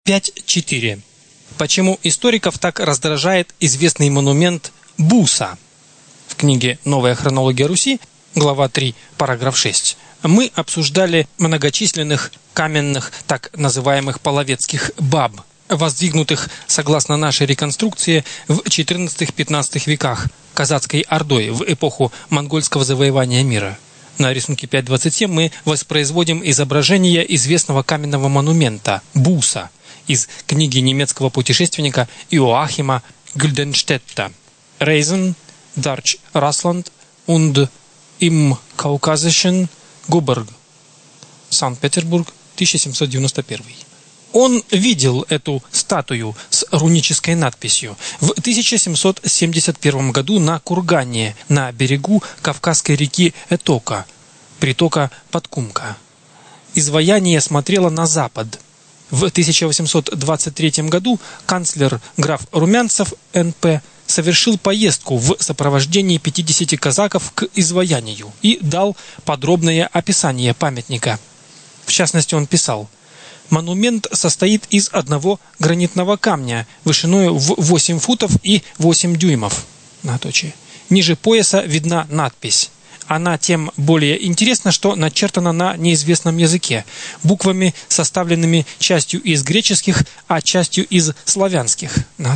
5.4. Почему историков так раздражает известный монумент Буса? В книге «Новая хронология Руси», глава 3, параграф 6, мы обсуждали многочисленных каменных, так называемых половецких баб, воздвигнутых, согласно нашей реконструкции, в XIV-XV веках казацкой ордой в эпоху монгольского завоевания мира. На рисунке 5.27 мы воспроизводим изображение известного каменного монумента Буса из книги немецкого путешественника Иоахима Гюльденштетта «Reisen durch Russland und im Kaukasischen Gebirge», Санкт-Петербург, 1791. Он видел эту статую с рунической надписью в 1771 году на кургане на берегу Кавказской реки Этока, притока Подкумка. Изваяние смотрело на запад. В 1823 году канцлер граф Румянцев Н.П. совершил поездку в сопровождении 50 казаков к изваянию и дал подробное описание памятника. В частности, он писал: «Монумент состоит из одного гранитного камня вышиною в 8 футов и 8 дюймов. Ниже пояса видна надпись. Она тем более интересна, что начертана на неизвестном языке, буквами, составленными частью из греческих, а частью из славянских.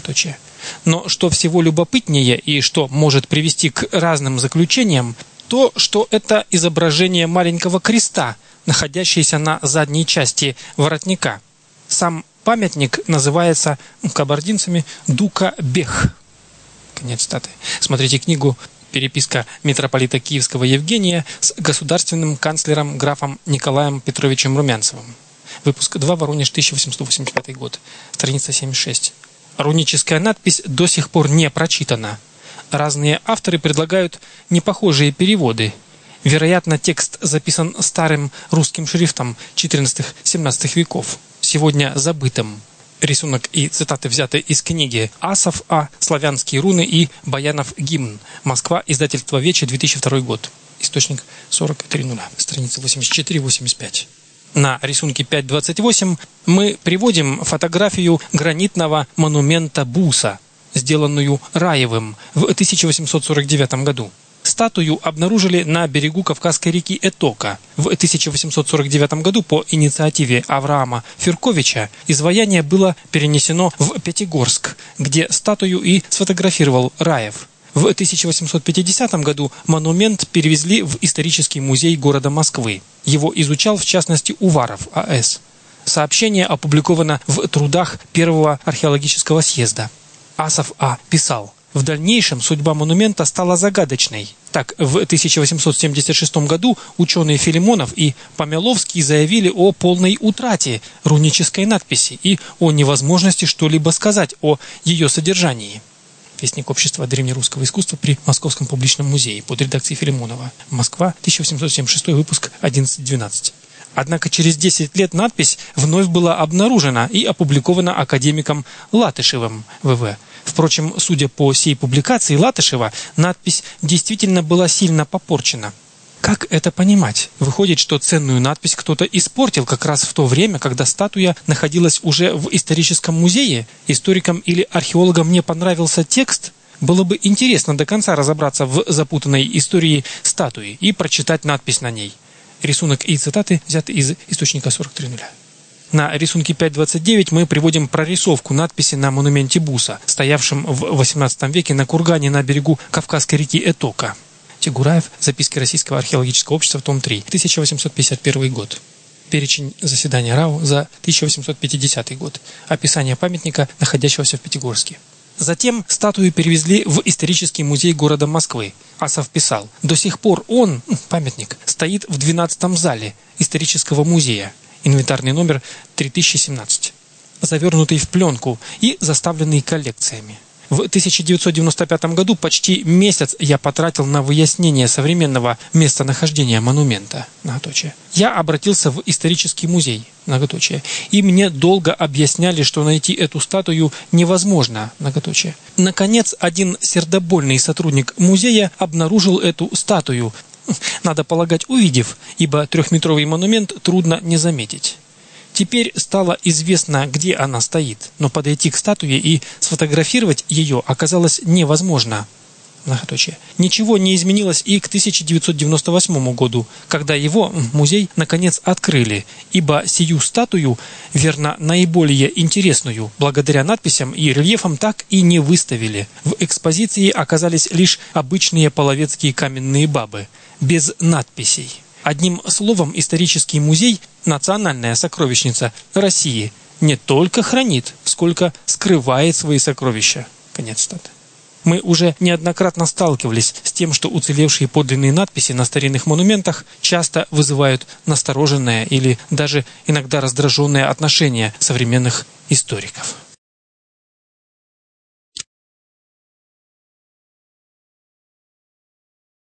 Но что всего любопытнее и что может привести к разным заключениям, то, что это изображение маленького креста, находящийся на задней части воротника. Сам памятник называется кабардинцами Дука-Бех». Конец цитаты. Смотрите книгу «Переписка митрополита Киевского Евгения с государственным канцлером графом Николаем Петровичем Румянцевым». Выпуск 2, Воронеж, 1885 год. Страница 76. Руническая надпись до сих пор не прочитана. Разные авторы предлагают непохожие переводы. Вероятно, текст записан старым русским шрифтом XIV-XVII веков, сегодня забытым. Рисунок и цитаты взяты из книги Асов А. «Славянские руны» и Баянов гимн. Москва. Издательство Вече. 2002 год. Источник 40.3.0. Страница 84-85. На рисунке 5.28 мы приводим фотографию гранитного монумента Буса, сделанную Раевым в 1849 году. Статую обнаружили на берегу Кавказской реки Этока. В 1849 году по инициативе Авраама Фирковича изваяние было перенесено в Пятигорск, где статую и сфотографировал Раев. В 1850 году монумент перевезли в исторический музей города Москвы. Его изучал в частности Уваров А.С. Сообщение опубликовано в трудах Первого археологического съезда. Асов А. писал: «В дальнейшем судьба монумента стала загадочной. Так, в 1876 году ученые Филимонов и Помяловский заявили о полной утрате рунической надписи и о невозможности что-либо сказать о ее содержании». Вестник общества древнерусского искусства при Московском публичном музее под редакцией Филимонова. Москва, 1876, выпуск 11-12. Однако через 10 лет надпись вновь была обнаружена и опубликована академиком Латышевым В.В. Впрочем, судя по сей публикации Латышева, надпись действительно была сильно попорчена. Как это понимать? Выходит, что ценную надпись кто-то испортил как раз в то время, когда статуя находилась уже в историческом музее? Историкам или археологам не понравился текст? Было бы интересно до конца разобраться в запутанной истории статуи и прочитать надпись на ней. Рисунок и цитаты взяты из источника 40.3.0. На рисунке 5.29 мы приводим прорисовку надписи на монументе Буса, стоявшем в XVIII веке на кургане на берегу Кавказской реки Этока. Тигураев. Записки Российского археологического общества. Том 3. 1851 год. Перечень заседания РАО за 1850 год. Описание памятника, находящегося в Пятигорске. Затем статую перевезли в исторический музей города Москвы. Асов писал: «До сих пор он, памятник, стоит в 12-м зале исторического музея. Инвентарный номер 3017, завернутый в пленку и заставленный коллекциями. В 1995 году почти месяц я потратил на выяснение современного местонахождения монумента. Я обратился в исторический музей. И мне долго объясняли, что найти эту статую невозможно. Наконец, один сердобольный сотрудник музея обнаружил эту статую. Надо полагать, увидев, ибо 3-метровый монумент трудно не заметить. Теперь стало известно, где она стоит, но подойти к статуе и сфотографировать ее оказалось невозможно. Ничего не изменилось и к 1998 году, когда его музей наконец открыли, ибо сию статую, верно, наиболее интересную, благодаря надписям и рельефам, так и не выставили. В экспозиции оказались лишь обычные половецкие каменные бабы, без надписей. Одним словом, исторический музей «Национальная сокровищница России» не только хранит, сколько скрывает свои сокровища. Конец цитаты. Мы уже неоднократно сталкивались с тем, что уцелевшие подлинные надписи на старинных монументах часто вызывают настороженное или даже иногда раздраженное отношение современных историков.